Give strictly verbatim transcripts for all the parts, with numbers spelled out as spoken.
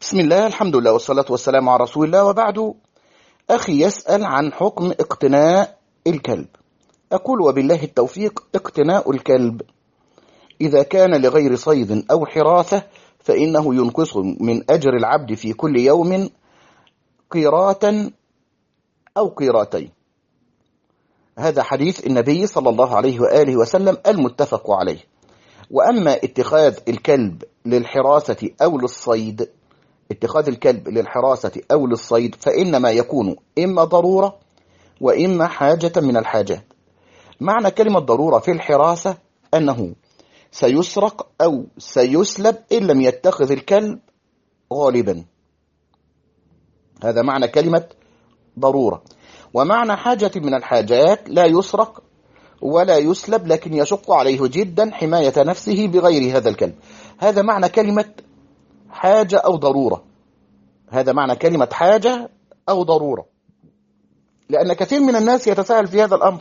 بسم الله، الحمد لله، والصلاة والسلام على رسول الله، وبعد. أخي يسأل عن حكم اقتناء الكلب. أقول وبالله التوفيق: اقتناء الكلب إذا كان لغير صيد أو حراثة فإنه ينقص من أجر العبد في كل يوم قيراتا أو قيراتين. هذا حديث النبي صلى الله عليه وآله وسلم المتفق عليه. وأما اتخاذ الكلب للحراسة أو للصيد اتخاذ الكلب للحراسة أو للصيد فإنما يكون إما ضرورة وإما حاجة من الحاجات. معنى كلمة ضرورة في الحراسة أنه سيسرق أو سيسلب إن لم يتخذ الكلب غالبا. هذا معنى كلمة ضرورة. ومعنى حاجة من الحاجات: لا يسرق ولا يسلب، لكن يشق عليه جدا حماية نفسه بغير هذا الكلب. هذا معنى كلمة حاجة أو ضرورة. هذا معنى كلمة حاجة أو ضرورة، لأن كثير من الناس يتساهل في هذا الأمر،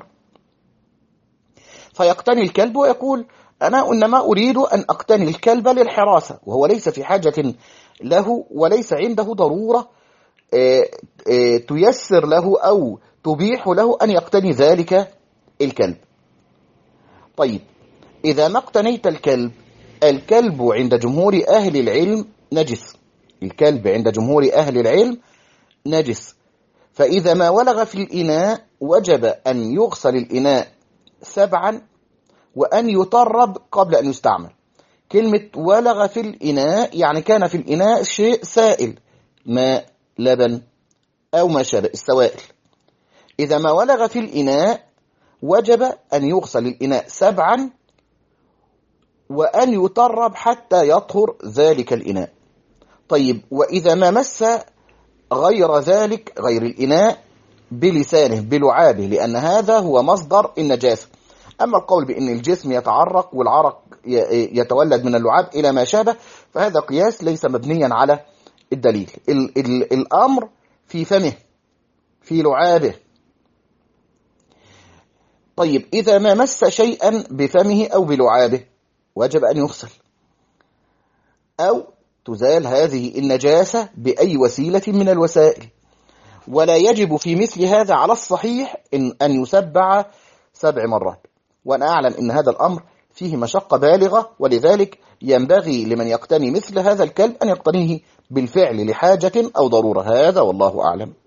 فيقتني الكلب ويقول: أنا إنما أريد أن أقتني الكلب للحراسة، وهو ليس في حاجة له وليس عنده ضرورة تيسر له أو تبيح له أن يقتني ذلك الكلب. طيب، إذا ما اقتنيت الكلب، الكلب عند جمهور أهل العلم نجس. الكلب عند جمهور أهل العلم نجس. فإذا ما ولغ في الإناء وجب أن يغسل الإناء سبعا وأن يطرب قبل أن يستعمل. كلمة ولغ في الإناء يعني كان في الإناء شيء سائل، ماء، لبن أو ما شابه السوائل. إذا ما ولغ في الإناء وجب أن يغسل الإناء سبعا وأن يطرب حتى يطهر ذلك الإناء. طيب، وإذا ما مس غير ذلك غير الإناء بلسانه بلعابه، لأن هذا هو مصدر النجاسة. أما القول بأن الجسم يتعرق والعرق يتولد من اللعاب إلى ما شابه فهذا قياس ليس مبنيا على الدليل. ال ال الأمر في فمه، في لعابه. طيب، إذا ما مس شيئا بفمه أو بلعابه وجب أن يغسل أو تزال هذه النجاسة بأي وسيلة من الوسائل. ولا يجب في مثل هذا على الصحيح إن أن يسبع سبع مرات. وأنا أعلم أن هذا الأمر فيه مشقة بالغة، ولذلك ينبغي لمن يقتني مثل هذا الكلب أن يقتنيه بالفعل لحاجة أو ضرورة. هذا والله أعلم.